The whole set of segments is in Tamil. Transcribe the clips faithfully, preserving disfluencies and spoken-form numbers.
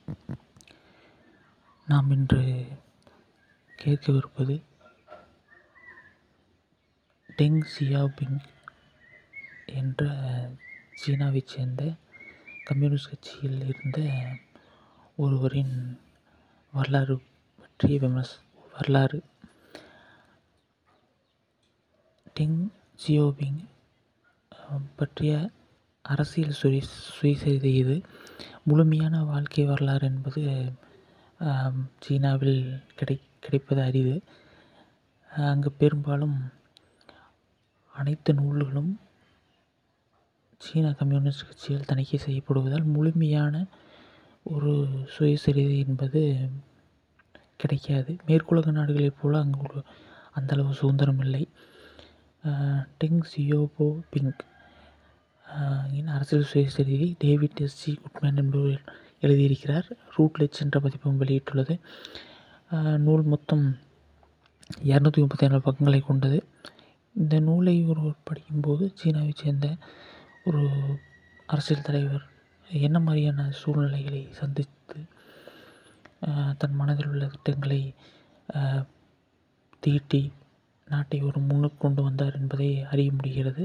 நாம் இன்று கேட்கவிருப்பது டெங் சியாபிங் என்ற சீனாவைச் சேர்ந்த கம்யூனிஸ்ட் கட்சியில் இருந்த ஒருவரின் வரலாறு பற்றிய விமர்ச வரலாறு. டெங் சியாபிங் பற்றிய அரசியல் சுய சுயசரிதை இது. முழுமையான வாழ்க்கை வரலாறு என்பது சீனாவில் கிடை கிடைப்பது அரிது. அங்கு பெரும்பாலும் அனைத்து நூல்களும் சீன கம்யூனிஸ்ட் கட்சியால் தணிக்கை செய்யப்படுவதால் முழுமையான ஒரு சுயசரிதை என்பது கிடைக்காது. மேற்குலக நாடுகளைப் போல அங்கு அந்தளவு சுதந்திரம் இல்லை. டெங் சியாஓபிங் இன் அரசியல் சுயசரிதை டேவிட் எஸ் சி குட்மேன் என்பவர் எழுதியிருக்கிறார். ரூட்லெட்ஜ் என்ற பதிப்பகம் வெளியிட்டுள்ளது. நூல் மொத்தம் இரநூத்தி முப்பத்தி ஏழு பக்கங்களை கொண்டது. இந்த நூலை ஒருவர் படிக்கும்போது சீனாவைச் சேர்ந்த ஒரு அரசியல் தலைவர் என்ன மாதிரியான சூழ்நிலைகளை சந்தித்து தன் மனதில் உள்ள திட்டங்களை தீட்டி நாட்டை ஒரு முன்னுக்கு கொண்டு வந்தார் என்பதை அறிய முடிகிறது.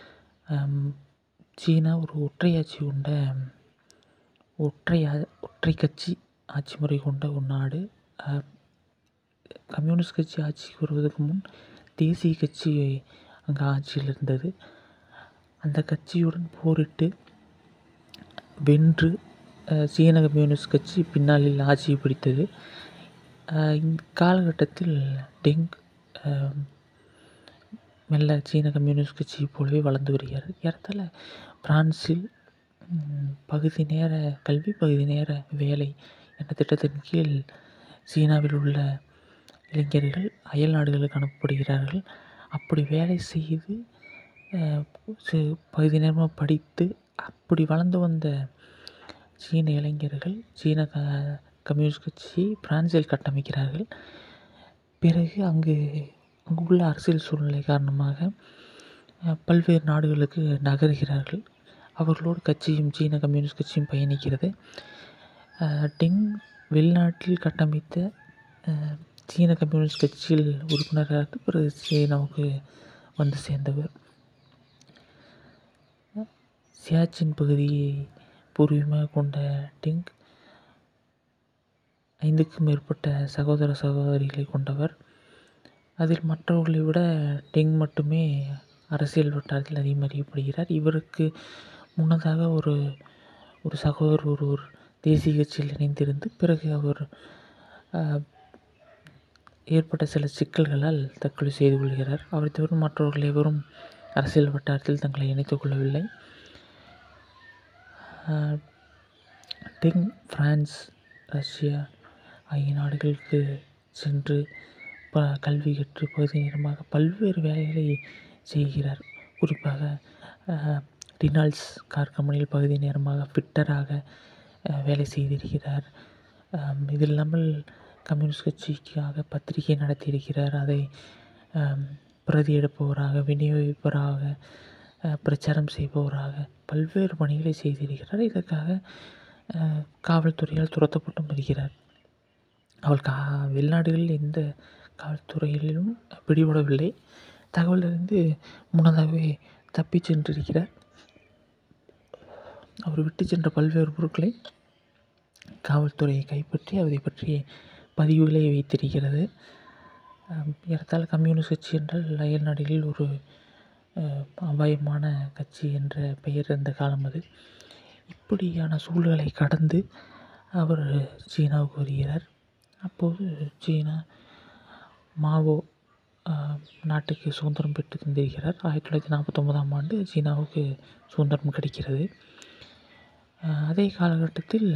சீனா ஒரு ஒற்றையாட்சி கொண்ட ஒற்றை ஒற்றை கட்சி ஆட்சி முறை கொண்ட ஒரு நாடு. கம்யூனிஸ்ட் கட்சி ஆட்சிக்கு வருவதற்கு முன் தேசிய கட்சி அங்கே ஆட்சியில் இருந்தது. அந்த கட்சியுடன் போரிட்டு வென்று சீன கம்யூனிஸ்ட் கட்சி பின்னாளில் ஆட்சியை பிடித்தது. இந்த காலகட்டத்தில் டெங் மெல்ல சீன கம்யூனிஸ்ட் கட்சியை போலவே வளர்ந்து வருகிறார். ஏறத்தாழ பிரான்சில் பகுதி நேர கல்வி பகுதி நேர வேலை என்ற திட்டத்தின் கீழ் சீனாவில் உள்ள இளைஞர்கள் அயல் நாடுகளுக்கு அனுப்பப்படுகிறார்கள். அப்படி வேலை செய்து பகுதி நேரமாக படித்து அப்படி வளர்ந்து வந்த சீன இளைஞர்கள் சீன க கம்யூனிஸ்ட் கட்சியை பிரான்சில் கட்டமைக்கிறார்கள். பிறகு அங்கு அங்குள்ள அரசியல் சூழ்நிலை காரணமாக பல்வேறு நாடுகளுக்கு நகர்கிறார்கள். அவர்களோடு கட்சியும் சீன கம்யூனிஸ்ட் கட்சியும் பயணிக்கிறது. டெங் வெளிநாட்டில் கட்டமைத்த சீன கம்யூனிஸ்ட் கட்சியில் உறுப்பினராக பிறகு சீனாவுக்கு வந்து சேர்ந்தவர். சியாச்சின் பகுதியை பூர்வீகமாக கொண்ட டெங் ஐந்துக்கும் மேற்பட்ட சகோதர சகோதரிகளை கொண்டவர். அதில் மற்றவர்களை விட டெங் மட்டுமே அரசியல் வட்டாரத்தில் அதிகம் அறியப்படுகிறார். இவருக்கு முன்னதாக ஒரு ஒரு சகோதரர் ஒருவர் தேசிய கட்சியில் இணைந்திருந்து பிறகு அவர் ஏற்பட்ட சில சிக்கல்களால் தற்கொலை செய்து கொள்கிறார். அவரை தவிர மற்றவர்கள் எவரும் அரசியல் வட்டாரத்தில் தங்களை இணைத்துக் கொள்ளவில்லை. டெங் பிரான்ஸ், ரஷ்யா ஆகிய நாடுகளுக்கு சென்று ப கல்வி கற்று பகுதி நேரமாக பல்வேறு வேலைகளை செய்கிறார். குறிப்பாக ரினால்ட்ஸ் கார் கம்பெனியில் பகுதி நேரமாக ஃபிட்டராக வேலை செய்திருக்கிறார். இது இல்லாமல் கம்யூனிஸ்ட் கட்சிக்காக பத்திரிகை நடத்தியிருக்கிறார். அதை பிரதி எடுப்பவராக, விநியோகிப்பவராக, பிரச்சாரம் செய்பவராக பல்வேறு பணிகளை செய்திருக்கிறார். இதற்காக காவல்துறையால் துரத்தப்பட்டும் இருக்கிறார். அவள் கா வெளிநாடுகளில் எந்த காவல்துறையிலும் பிடிபடவில்லை. தகவல் அறிந்து முன்னதாகவே தப்பி சென்றிருக்கிறார். அவர் விட்டு சென்ற பல்வேறு பொருட்களை காவல்துறையை கைப்பற்றி அதை பற்றிய பதிவுகளை வைத்திருக்கிறது. ஏறத்தாழ கம்யூனிஸ்ட் கட்சி என்றால் அயல் நாடுகளில் ஒரு அபாயமான கட்சி என்ற பெயர் இருந்த காலம் அது. இப்படியான சூழலை கடந்து அவர் சீனாவுக்கு வருகிறார். அப்போது சீனா மாவோ நாட்டுக்கு சுதந்திரம் பெற்று தந்திருக்கிறார். ஆயிரத்தி தொள்ளாயிரத்தி நாற்பத்தி ஒன்பதாம் ஆண்டு சீனாவுக்கு சுதந்திரம் கிடைக்கிறது. அதே காலகட்டத்தில்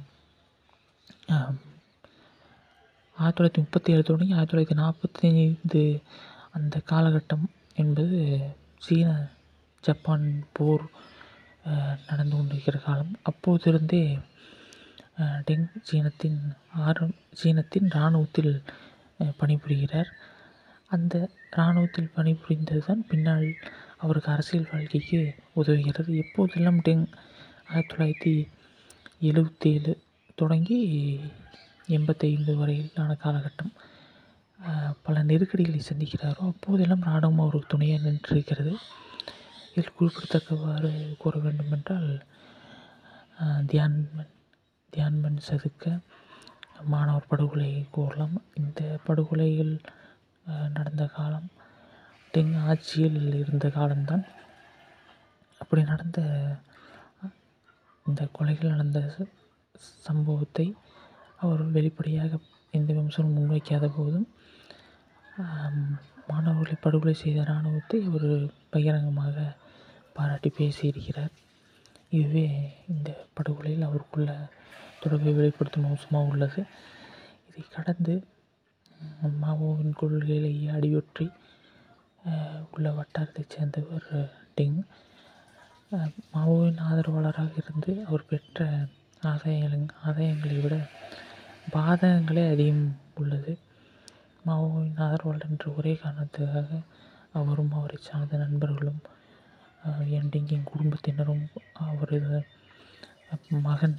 ஆயிரத்தி தொள்ளாயிரத்தி முப்பத்தி ஏழு தொடங்கி ஆயிரத்தி தொள்ளாயிரத்தி நாற்பத்தி ஐந்து அந்த காலகட்டம் என்பது சீன ஜப்பான் போர் நடந்து கொண்டிருக்கிற காலம். அப்போதிருந்தே டெங் சீனத்தின் ஆரம் சீனத்தின் இராணுவத்தில் பணிபுரிகிறார். அந்த இராணுவத்தில் பணிபுரிந்தது தான் பின்னால் அவருக்கு அரசியல் வாழ்க்கைக்கு உதவுகிறது. எப்போதெல்லாம் டெங் ஆயிரத்தி தொள்ளாயிரத்தி எழுபத்தி ஏழு தொடங்கி எண்பத்தைந்து வரையிலான காலகட்டம் பல நெருக்கடிகளை சந்திக்கிறாரோ அப்போதெல்லாம் இராணுவம் அவருக்கு துணையாக நின்றிருக்கிறது. இதில் குறிப்பிடத்தக்கவாறு கூற வேண்டுமென்றால் தியான்மன் தியான்மன் சதுக்க மாணவர் படுகொலை கூறலாம். இந்த படுகொலைகள் நடந்த காலம் டெங் ஆட்சியில் இருந்த காலம்தான். அப்படி நடந்த இந்த கொலைகள் நடந்த சம்பவத்தை அவர் வெளிப்படையாக எந்த விமர்சனம் முன்வைக்காத போதும் மாணவர்களை படுகொலை செய்த இராணுவத்தை அவர் பகிரங்கமாக பாராட்டி பேசியிருக்கிறார். இதுவே இந்த படுகொலையில் அவருக்குள்ள தொடர்பை வெளிப்படுத்தும் அம்சமாக உள்ளது. இதை கடந்து மாவோவின் கொள்கைகளை அடியொற்றி உள்ள வட்டாரத்தைச் சேர்ந்தவர் டெங். மாவோவின் ஆதரவாளராக இருந்து அவர் பெற்ற ஆதாய ஆதாயங்களை விட பாதகங்களே அதிகம் உள்ளது. மாவோவின் ஆதரவாளர் என்ற ஒரே காரணத்துக்காக அவரும் அவரை சார்ந்த நண்பர்களும் என் டெங்கின் குடும்பத்தினரும் அவரது மகன்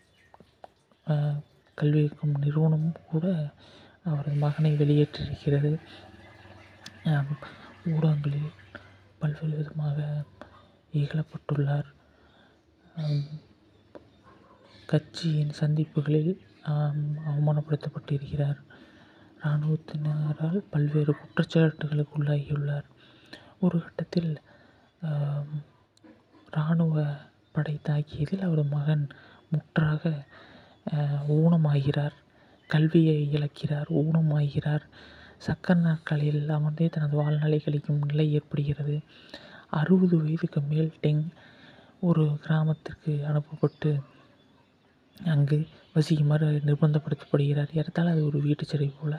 கல்வி இயக்கும் நிறுவனம் கூட அவரது மகனை வெளியேற்றிருக்கிறது. ஊடகங்களில் பல்வேறு விதமாக இகழப்பட்டுள்ளார். கட்சியின் சந்திப்புகளில் அவமானப்படுத்தப்பட்டிருக்கிறார். இராணுவத்தினரால் பல்வேறு குற்றச்சாட்டுகளுக்கு உள்ளாகியுள்ளார். ஒரு கட்டத்தில் இராணுவ படை தாக்கியதில் அவரது மகன் முற்றாக ஊனமாகிறார். கல்வியை இழக்கிறார், ஊனமாகிறார். சக்கர நாற்காலியில் அமர்ந்தே தனது வாழ்நாளை கழிக்கும் நிலை ஏற்படுகிறது. அறுபது வயதுக்கு மேல் டெங் ஒரு கிராமத்திற்கு அனுப்பப்பட்டு அங்கு வசிக்குமாறு நிர்பந்தப்படுத்தப்படுகிறார். ஏறத்தாழ அது ஒரு வீட்டு சிறை போல.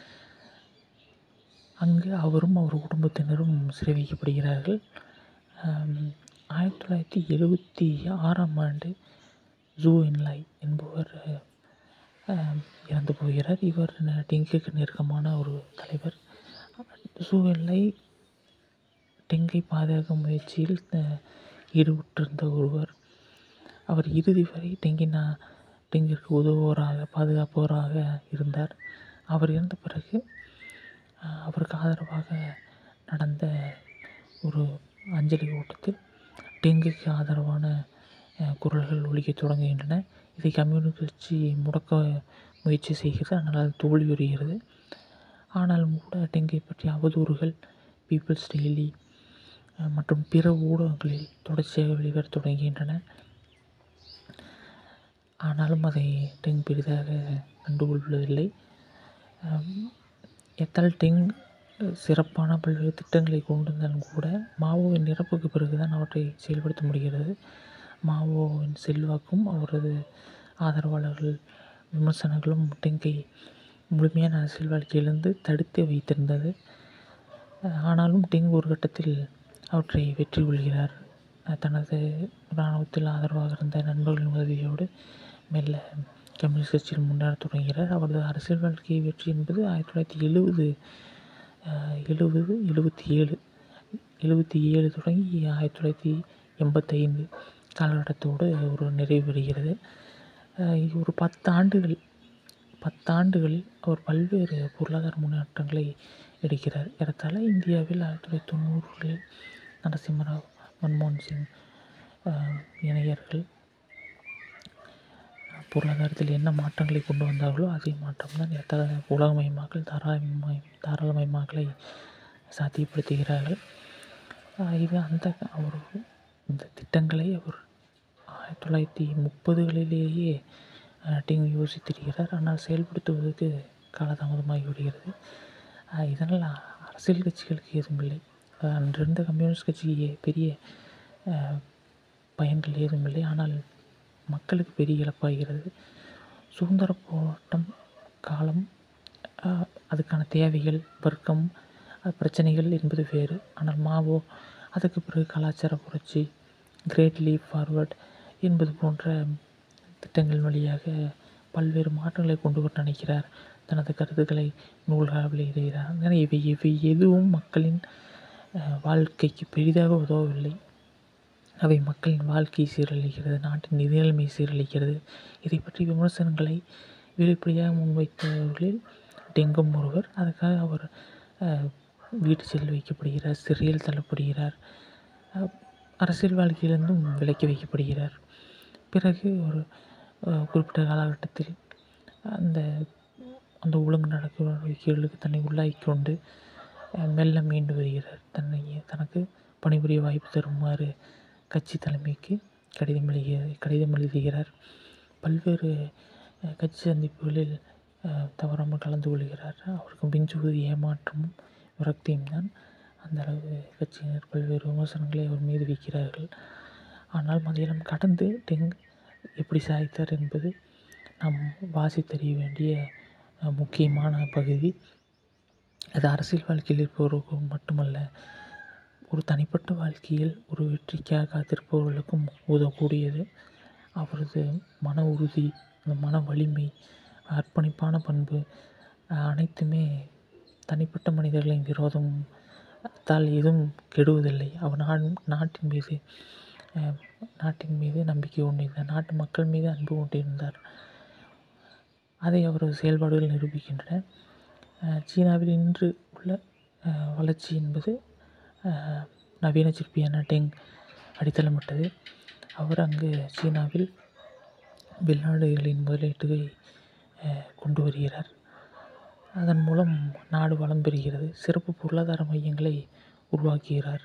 அங்கு அவரும் அவர் குடும்பத்தினரும் சிறை வைக்கப்படுகிறார்கள். ஆயிரத்தி தொள்ளாயிரத்தி எழுபத்தி ஆறாம் ஆண்டு ஜூ என்லாய் என்பவர் இறந்து போகிறார். இவர் டெங்குக்கு நெருக்கமான ஒரு தலைவர். ஜூ என்லாய் டெங்கை பாதுகாக்கும் முயற்சியில் ஈடுபட்டிருந்த ஒருவர். அவர் இறுதி வரை டெங்கின் டெங்கிற்கு உதவுவோராக பாதுகாப்பவராக இருந்தார். அவர் இறந்த பிறகு அவருக்கு ஆதரவாக நடந்த ஒரு அஞ்சலி ஓட்டத்தில் டெங்குக்கு ஆதரவான குரல்கள் ஒலிக்கத் தொடங்குகின்றன. இதை கம்யூனிஸ்ட் கட்சி முடக்க முயற்சி செய்கிறது. ஆனால் அது தோல்வியுறுகிறது. ஆனாலும் கூட டெங்கை பற்றிய அவதூறுகள் பீப்பிள்ஸ் டெய்லி மற்றும் பிற ஊடகங்களில் தொடர்ச்சியாக வெளிவர தொடங்குகின்றன. ஆனாலும் அதை டெங் பெரிதாக கண்டுகொள்வதில்லை. எத்தால் டெங் சிறப்பான பல்வேறு திட்டங்களை கொண்டிருந்தாலும் கூட மாவோவின் இறப்புக்கு பிறகுதான் அவற்றை செயல்படுத்த முடிகிறது. மாவோவின் செல்வாக்கும் அவரது ஆதரவாளர்கள் விமர்சனங்களும் டெங்கை முழுமையான அரசியல் வாழ்க்கையிலிருந்து தடுத்து வைத்திருந்தது. ஆனாலும் டெங் ஒரு கட்டத்தில் அவற்றை வெற்றி கொள்கிறார். தனது இராணுவத்தில் ஆதரவாக இருந்த நண்பர்களின் உதவியோடு மெல்ல கம்யூனிஸ்ட் கட்சியில் முன்னேற தொடங்குகிறார். அவரது அரசியல் வாழ்க்கை வெற்றி என்பது ஆயிரத்தி தொள்ளாயிரத்தி எழுபது எழுபது எழுபத்தி ஏழு எழுபத்தி ஏழு தொடங்கி ஆயிரத்தி தொள்ளாயிரத்தி எண்பத்தைந்து காலகட்டத்தோடு ஒரு நிறைவு பெறுகிறது. ஒரு பத்து ஆண்டுகள் பத்தாண்டுகளில் அவர் பல்வேறு பொருளாதார முன்னேற்றங்களை எடுக்கிறார். ஏறத்தாழ இந்தியாவில் ஆயிரத்தி தொள்ளாயிரத்தி தொண்ணூறுகளில் நரசிம்மராவ், மன்மோகன் சிங் இணையர்கள் பொருளாதாரத்தில் என்ன மாற்றங்களை கொண்டு வந்தார்களோ அதே மாற்றம்தான் ஏறத்தாழ உலகமயமாக்கல் தாராளமய தாராளமயமாக்கலை சாத்தியப்படுத்துகிறார்கள். இது அந்த அவர் இந்த திட்டங்களை அவர் ஆயிரத்தி தொள்ளாயிரத்தி முப்பதுகளிலேயே டெங் யோசித்திருக்கிறார். ஆனால் செயல்படுத்துவதற்கு காலதாமதமாகி விடுகிறது. இதனால் அரசியல் கட்சிகளுக்கு ஏதும் இல்லை. அன்றிருந்த கம்யூனிஸ்ட் கட்சிக்கு பெரிய பயன்கள் ஏதும் இல்லை. ஆனால் மக்களுக்கு பெரிய இழப்பாகிறது. சுதந்திர போராட்டம் காலம், அதுக்கான தேவைகள், வர்க்கம், பிரச்சனைகள் என்பது வேறு. ஆனால் மாவோ அதுக்கு பிறகு கலாச்சார புரட்சி, கிரேட் லீப் ஃபார்வர்ட் என்பது போன்ற திட்டங்கள் வழியாக பல்வேறு மாற்றங்களை கொண்டு வர நினைக்கிறார். தனது கருத்துக்களை நூல்களாக வெளியிடுகிறார். ஆனால் இவை இவை எதுவும் மக்களின் வாழ்க்கைக்கு பெரிதாக உதவவில்லை. அவை மக்களின் வாழ்க்கையை சீரழிக்கிறது, நாட்டின் நிதி நிலைமையை சீரழிக்கிறது. இதை பற்றி விமர்சனங்களை வெளிப்படையாக முன்வைத்தவர்களில் டெங்கும் ஒருவர். அதுக்காக அவர் வீட்டு செல் வைக்கப்படுகிறார், சிறையில் தள்ளப்படுகிறார், அரசியல் வாழ்க்கையிலிருந்தும் விலக்கி வைக்கப்படுகிறார். பிறகு ஒரு குறிப்பிட்ட காலகட்டத்தில் அந்த அந்த ஒழுங்கு நடவடிக்கைகளுக்கு தன்னை உள்ளாக்கி கொண்டு மெல்ல மீண்டு வருகிறார். தன்னை தனக்கு பணிபுரிய வாய்ப்பு தருமாறு கட்சி தலைமைக்கு கடிதம் எழுதிய கடிதம் எழுதுகிறார். பல்வேறு கட்சி சந்திப்புகளில் தவறாமல் கலந்து கொள்கிறார். அவருக்கு மிஞ்சுவது ஏமாற்றமும் விரக்தியும் தான். அந்த அளவு கட்சியினர் பல்வேறு விமர்சனங்களை அவர் மீது வைக்கிறார்கள். ஆனால் மதியம் கடந்து டெங் எப்படி சாதித்தார் என்பது நாம் வாசித்தறிய வேண்டிய முக்கியமான பகுதி. அது அரசியல் வாழ்க்கையில் இருப்பவர்களுக்கு மட்டுமல்ல, ஒரு தனிப்பட்ட வாழ்க்கையில் ஒரு வெற்றிக்காக காத்திருப்பவர்களுக்கும் உதவக்கூடியது. அவரது மன உறுதி, அந்த மன வலிமை, அர்ப்பணிப்பான பண்பு அனைத்துமே தனிப்பட்ட மனிதர்களின் விரோதம் தால் எதுவும் கெடுவதில்லை. அவர் நாட்டின் மீது நாட்டின் மீது நம்பிக்கை கொண்டிருந்தார், நாட்டு மக்கள் மீது அன்பு கொண்டிருந்தார். அதை அவரது செயல்பாடுகள் நிரூபிக்கின்றன. சீனாவில் இன்று உள்ள வளர்ச்சி என்பது நவீன சிற்பியான டெங் அடித்தளமிட்டது. அவர் அங்கு சீனாவில் வெளிநாடுகளின் முதலீட்டை கொண்டு வருகிறார். அதன் மூலம் நாடு வளம் பெறுகிறது. சிறப்பு பொருளாதார மையங்களை உருவாக்குகிறார்.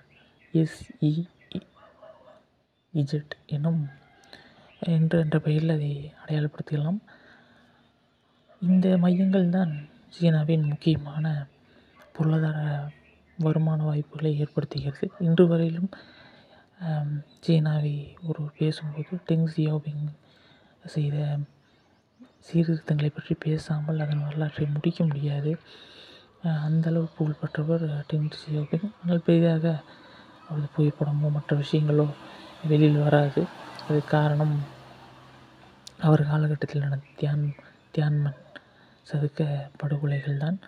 எஸ்இஇஜெட் எனும் என்று என்ற பெயரில் அதை அடையாளப்படுத்திக்கலாம். இந்த மையங்கள் தான் சீனாவின் முக்கியமான பொருளாதார வருமான வாய்ப்புகளை ஏற்படுத்துகிறது. இன்று வரையிலும் சீனாவை ஒரு பேசும்போது டெங் சியாவோபிங் செய்த சீர்திருத்தங்களை பற்றி பேசாமல் அதன் வரலாற்றை முடிக்க முடியாது. அந்தளவு புகழ்பெற்றவர் டெங் சியாவோபிங். ஆனால் பெரிதாக அவரது புகைப்படமோ மற்ற விஷயங்களோ வெளியில் வராது. அதுக்கு காரணம் அவர் காலகட்டத்தில் நடந்த தியான் தியான்மன் சதுக்க படுகொலைகள் தான்.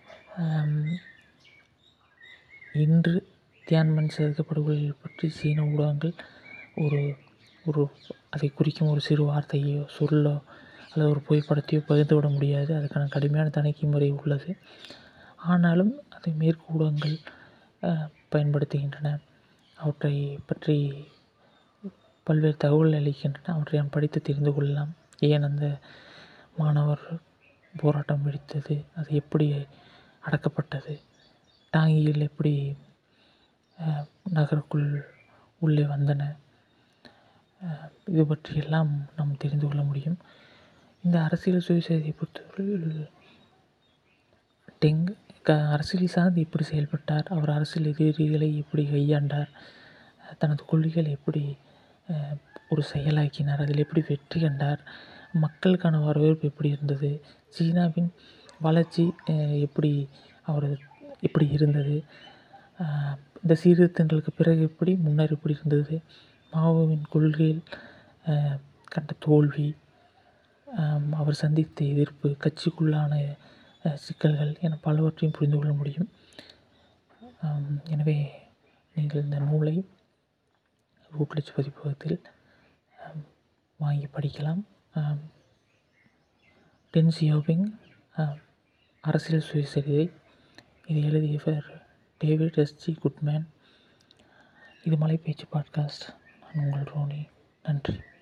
இன்று தியான்மன் சதுக்க படுகொலைகள் பற்றி சீன ஊடகங்கள் ஒரு ஒரு அதை குறிக்கும் ஒரு சிறு வார்த்தையோ சொல்லோ அல்லது ஒரு புகைப்படத்தையோ பகிர்ந்து விட முடியாது. அதுக்கான கடுமையான தணிக்கை முறை உள்ளது. ஆனாலும் அதை மேற்கு ஊடகங்கள் பயன்படுத்துகின்றன. அவற்றை பற்றி பல்வேறு தகவல்கள் அளிக்கின்றன. அவற்றை நாம் படித்து தெரிந்து கொள்ளலாம். ஏன் அந்த மாணவர் போராட்டம் வெடித்தது, அது எப்படி அடக்கப்பட்டது, டாங்கிகள் எப்படி நகருக்குள் உள்ளே வந்தன, இது பற்றியெல்லாம் நாம் தெரிந்து கொள்ள முடியும். இந்த அரசியல் சுயசரிதை பொறுத்தவரையில் டெங் க அரசியல் சார்ந்து எப்படி செயல்பட்டார், அவர் அரசியல் எதிரிகளை எப்படி கையாண்டார், தனது கொள்கைகளை எப்படி ஒரு செயலாக்கினார், அதில் எப்படி வெற்றி கண்டார், மக்களுக்கான வரவேற்பு எப்படி இருந்தது, சீனாவின் வளர்ச்சி எப்படி அவர் எப்படி இருந்தது, இந்த சீர்திருத்தங்களுக்கு பிறகு எப்படி முன்னர் எப்படி இருந்தது, மாவோவின் கொள்கையில் கண்ட தோல்வி, அவர் சந்தித்த எதிர்ப்பு, கட்சிக்குள்ளான சிக்கல்கள் என பலவற்றையும் புரிந்து கொள்ள முடியும். எனவே நீங்கள் இந்த நூலை ரூட்லெட்ஜ் பதிப்பகத்தில் வாங்கி படிக்கலாம். டெங் சியாவோபிங் அரசியல் சுயசரிதை. இதை எழுதியவர் டேவிட் எஸ்ஜி குட்மேன். இது மலைப்பேச்சு பாட்காஸ்ட். நான் உங்கள் ரோனி. நன்றி.